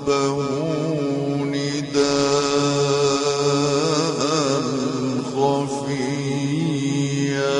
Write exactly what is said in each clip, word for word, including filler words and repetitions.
ربه نداء خفيا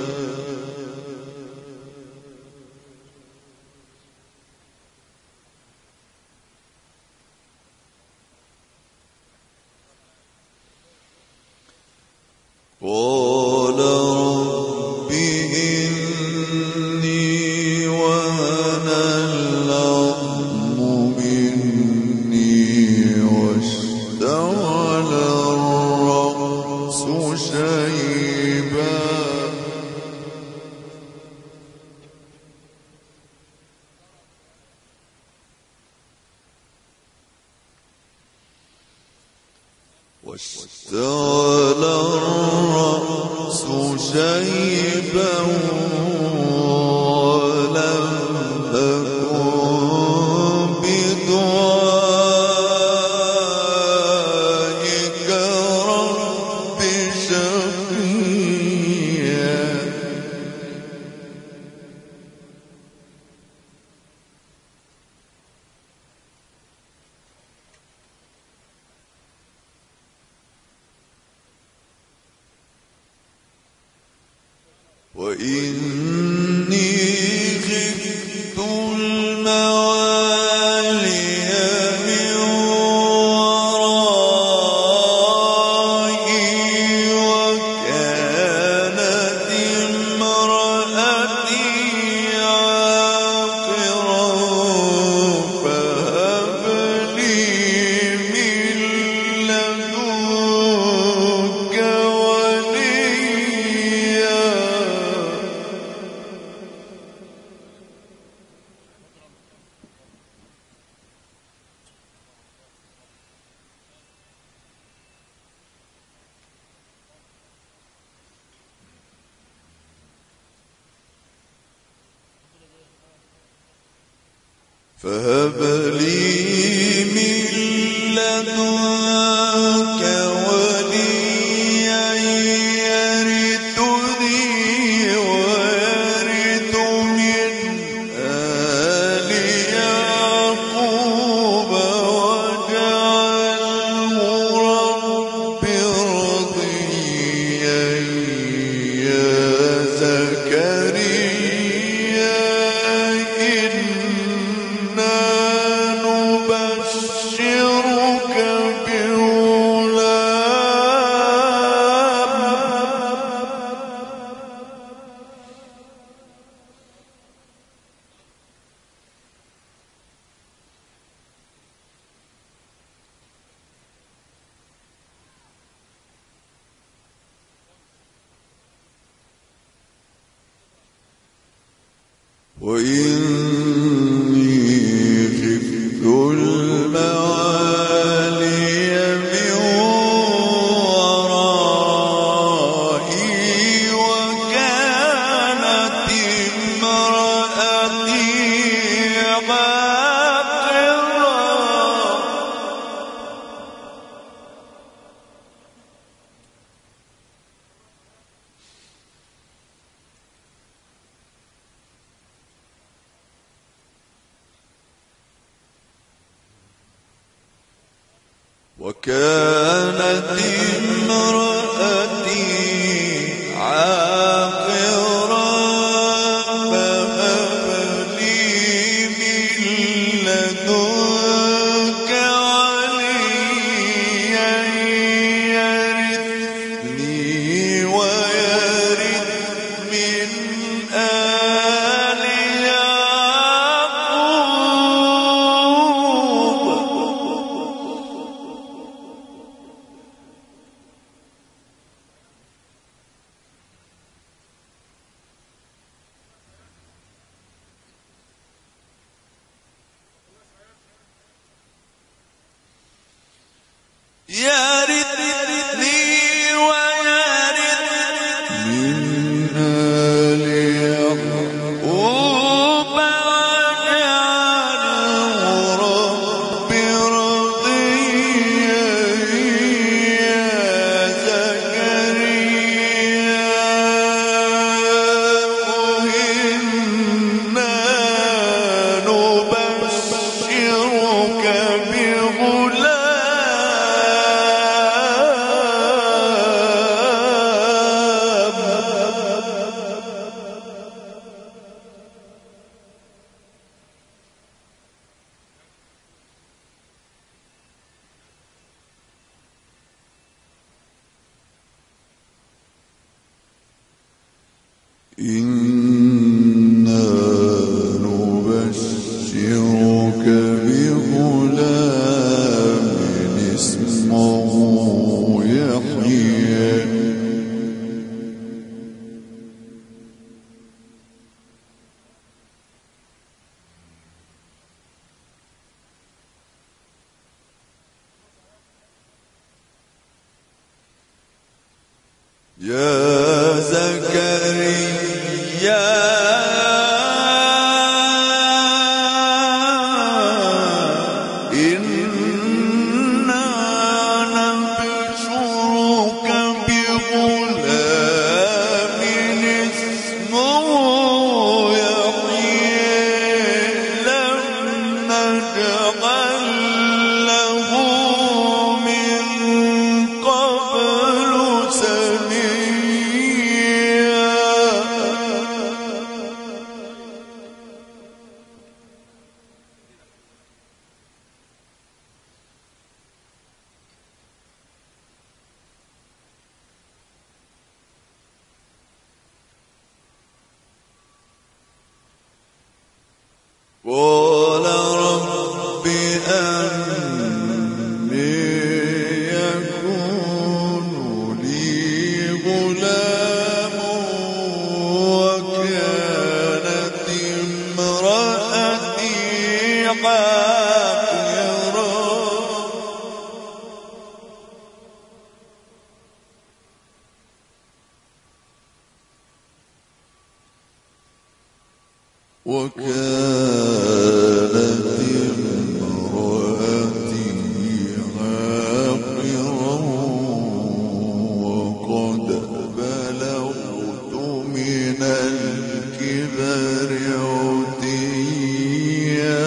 قال رب إني وهن العظم مني واشتعل الرأس شيبا واشتعل الرأس شيبا ولم أكن بدعائك رب شقيا وإني خفت الموالي من ورائي وكانت امرأتي عاقرا فهب لي من لدنك وليا فهب لي من لدنك وليا يرثني ويرث من آل يعقوب واجعله رب رضيا يا زكريا إنا نبشرك وإني خفت الموالي من ورائي وكانت امرأتي عاقرا وكانت امرأتي عاقرا فهب لي من لدنك وليا يرثني ويرث من آل يعقوب إنا نبشرك بغلام اسمه يحيى يا زكريا إنا نبشرك بغلام اسمه يحيى لم نجعل له من قبل سميا قال رب أني يكون لي غلام وكانت امرأتي عاقرا وكانت امرأتي عاقرا وقد بلغت من الكبر عتيا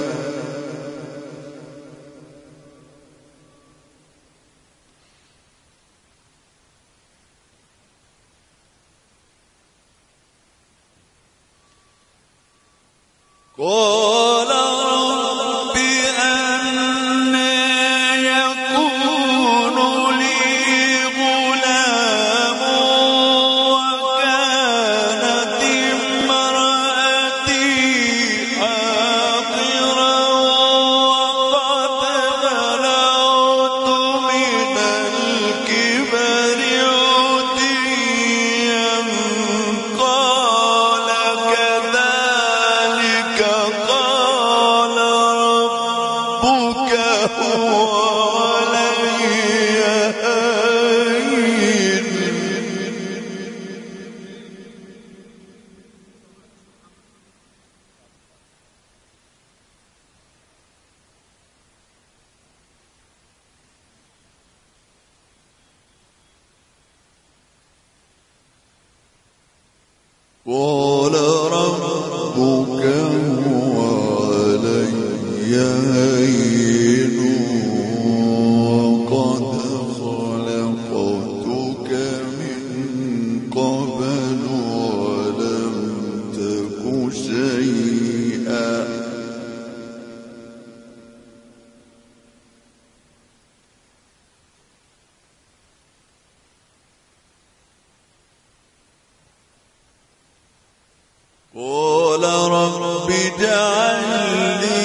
قال رب أنى يكون لي غلام وكانت امرأتي عاقرا وقد بلغت من الكبر عتيا قال كذلك قال ربك هو علي هين قال ربك هو علي هين وقد خلقتك من قبل ولم تك شيئا قال رب اجعل لي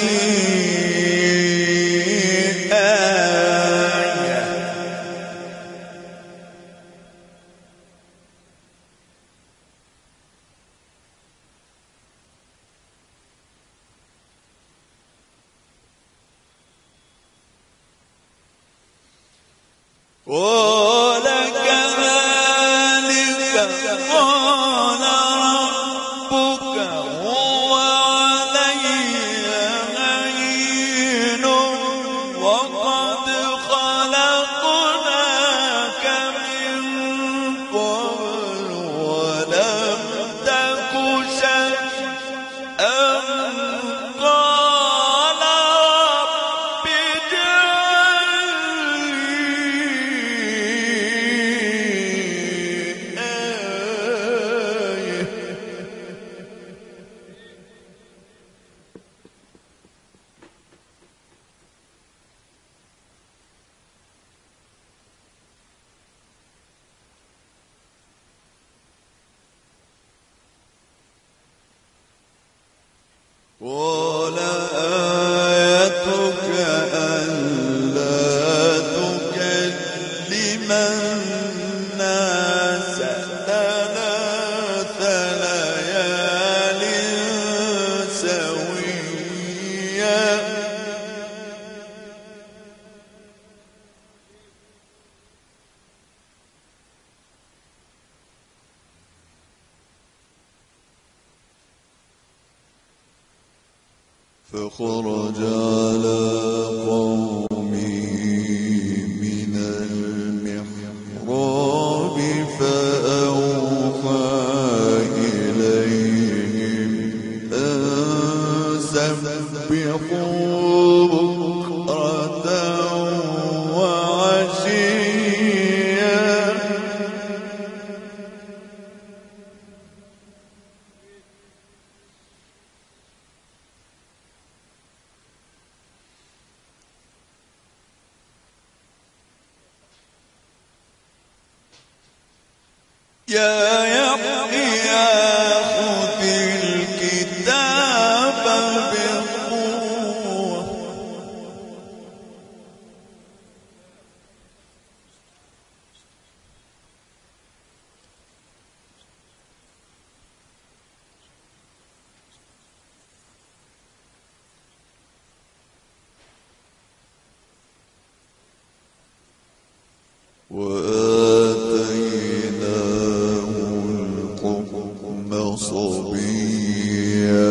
آية قال كذلك قال ربك هو علي هين وقد خلقناك من قبل ولم تك شيئا قال فخرج على قومه من المحراب فأوحى إليهم أن سبحوا بكرة وعشيا يا يحيى خذ الكتاب بقوة وآتيناه الحكم صبيا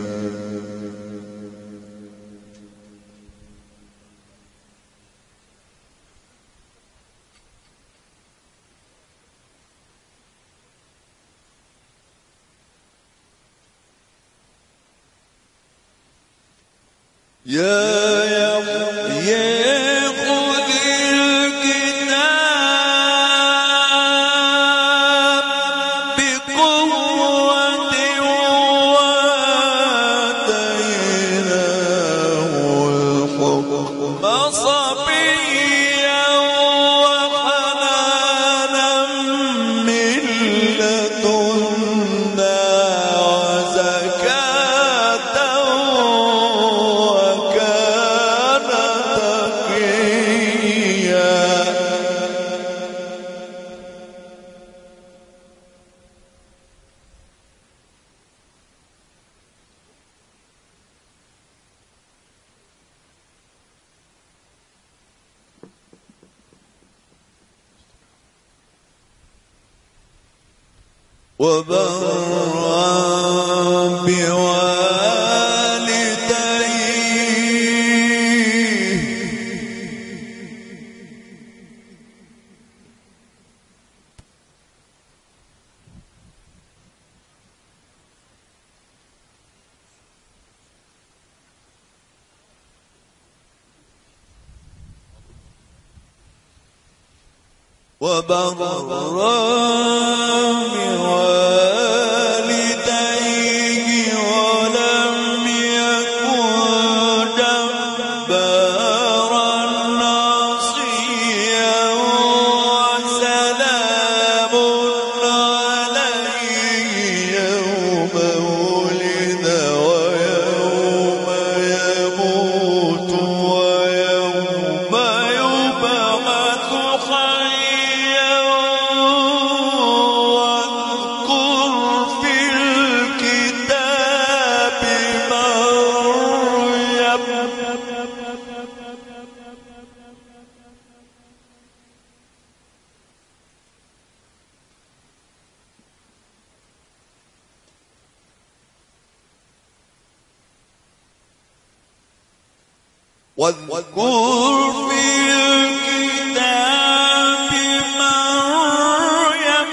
يا يحيى خذ الكتاب بقوة وآتيناه الحكم صبيا وحنانا من لدنا وزكاة وكان تقيا وبرا بوالديه وبرا بوالديه ولم يكن جبارا عصيا وسلام عليه يوم ولد ويوم يموت ويوم يبعث حيا واذكر في الكتاب مريم واذكر في الكتاب مريم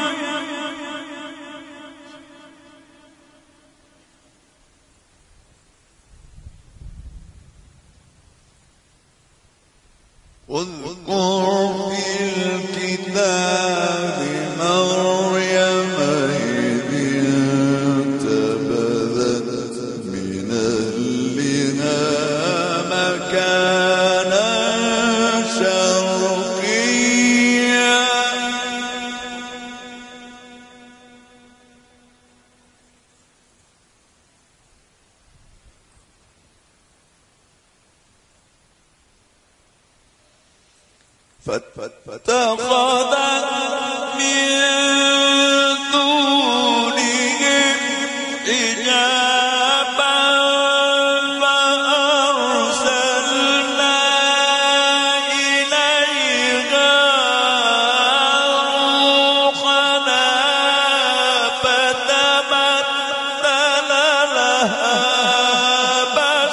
واذكر في الكتاب مريم إذ انتبذت من أهلها مكانا شرقيا فاتخذت من دونهم حجابا فأرسلنا إليها روحنا فتمثل لها بشرا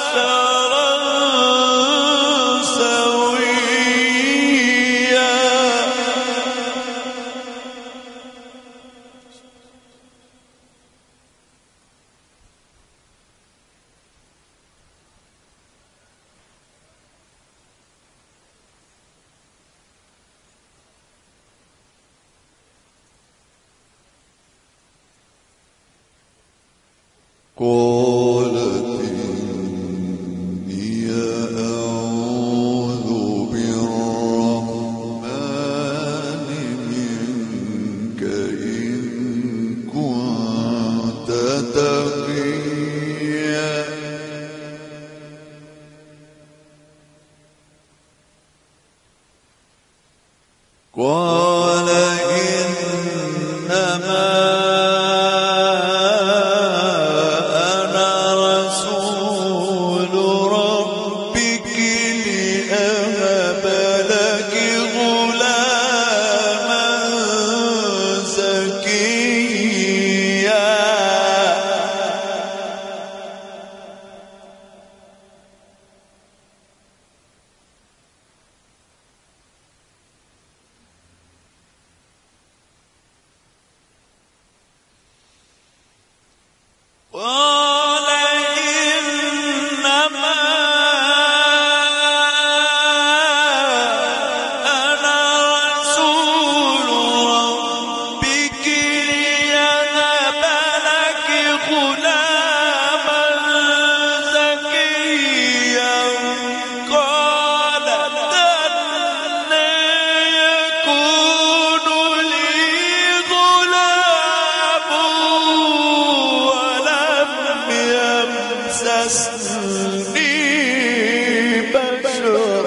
قالت إني أعوذ بالرحمن منك إن كنت تقيا قال إنما أنا رسول ربك لأهب لك غلاما زكيا قال إنما أنا رسول ربك ليهب لك غلاما زكيا قالت أنى يكون لي غلام ولم يمسسني بشر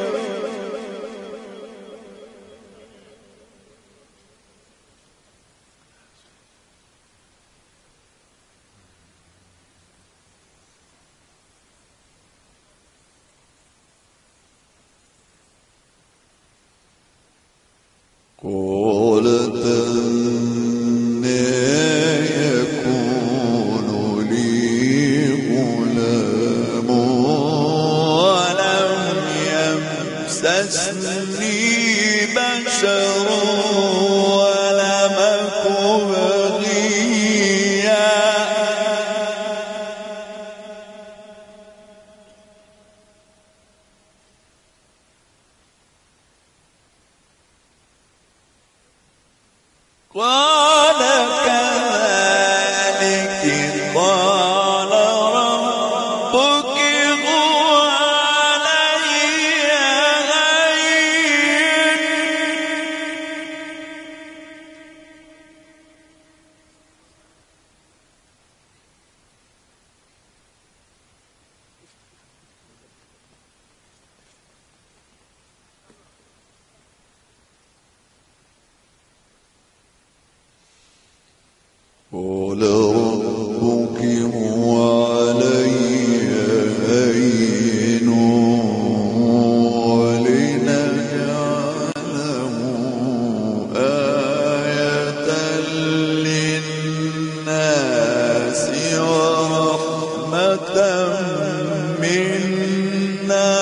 قالت أنى يكون لي غلام ولم يمسسني بشر ولم أك بغيا قال كذلك قال ربك هو علي هين قال ربك هو علي هين ولنجعله آية للناس ورحمة منا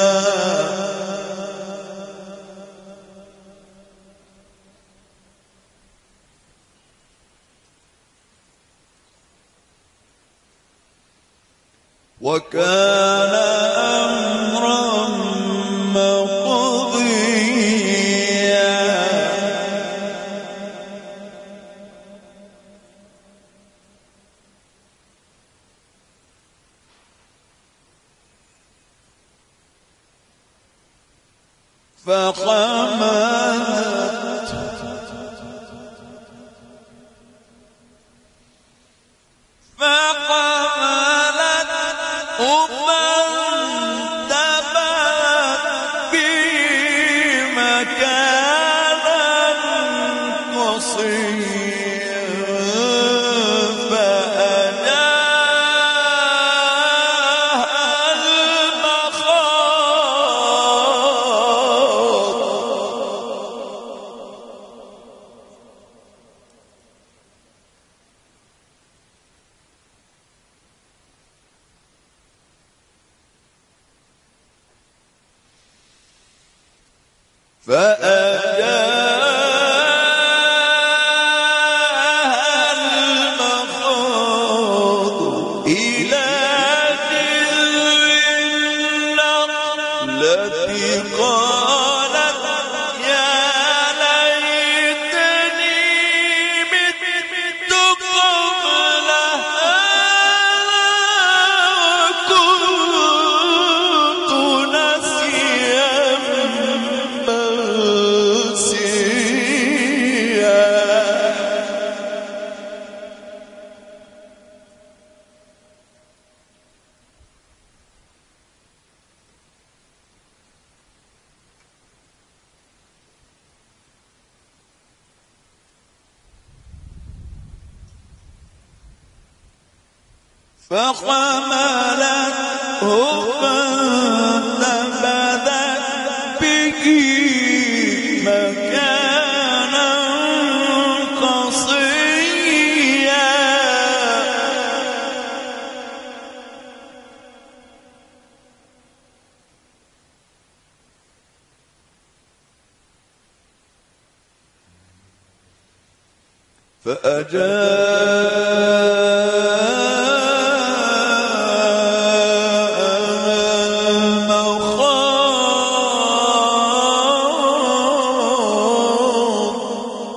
وكان أمرا مقضيا فحملت فحملته فانتبذت به مكانا قصيا فأجاءها المخاض فأجاءها المخاض إلى جذع النخلة قالت يا ليتني مت قبل هذا فحملته فانتبذت به مكانا قصيا فأجاءها المخاض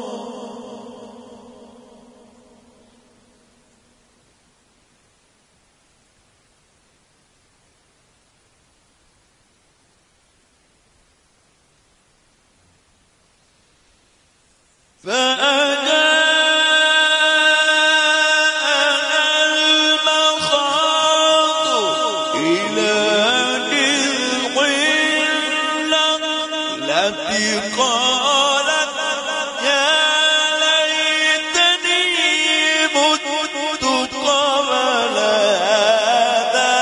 قالت يا ليتني مت قبل هذا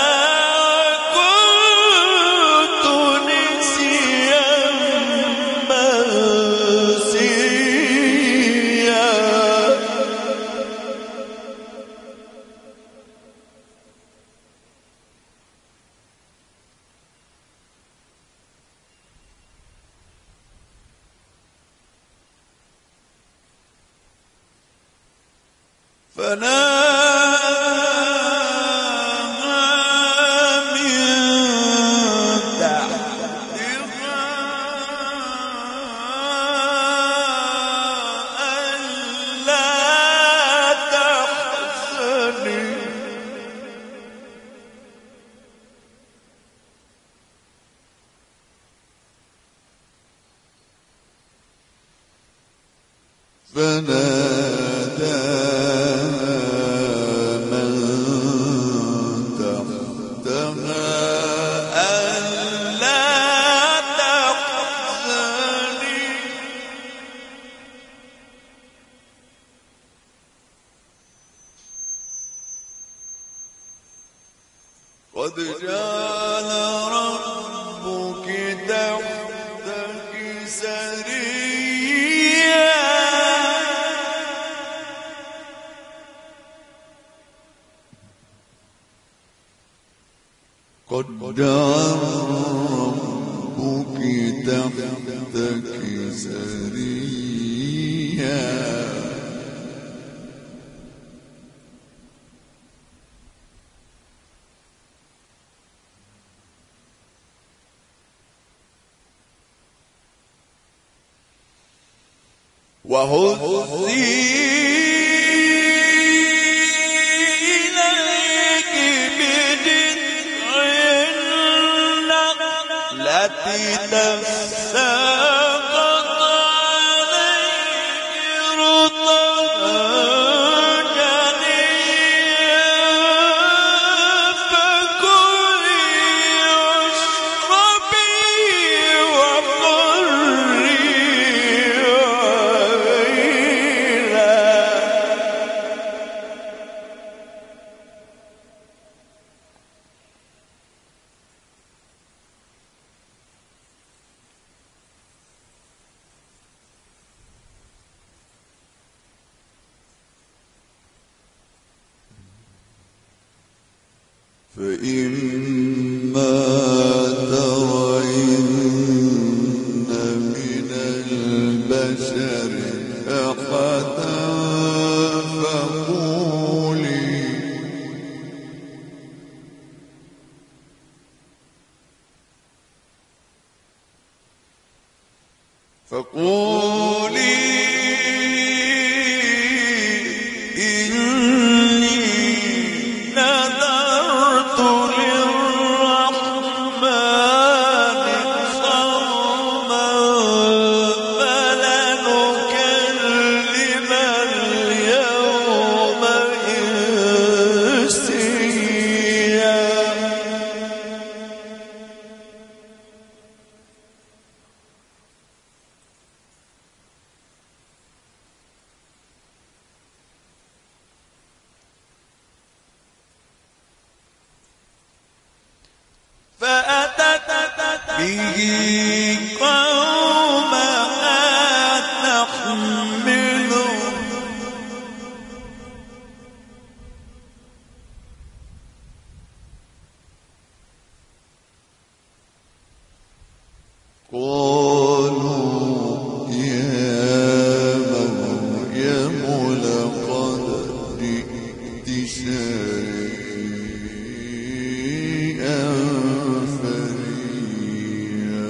كنت نسيا منسيا فناداها من تحتها ألا تحزني فناداها من تحتها ألا تحزني قد جعل ربك تحتك سريا قد جعل ربك تحتك سريا وهزي إليك بجذع النخلة تساقط عليك رطبا جنيا فكلي واشربي وقري فإما ترين من البشر أحدا فقولي فقولي إني نذرت للرحمن صوما فلنكلم اليوم إنسيا فأتت به قومها تحمله قالوا يا مريم لقد جئت شيئا فريا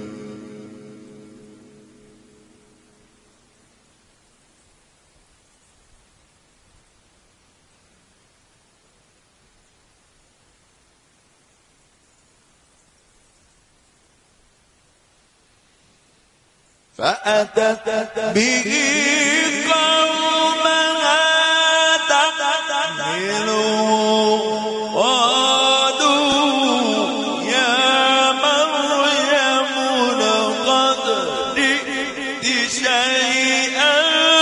فأتت به قومها تحمله قالوا يا مريم لقد جئت شيئا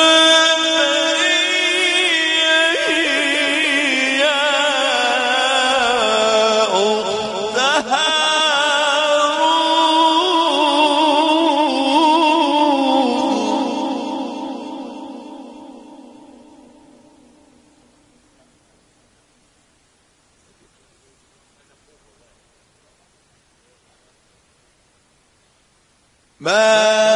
فريا يا أخت ما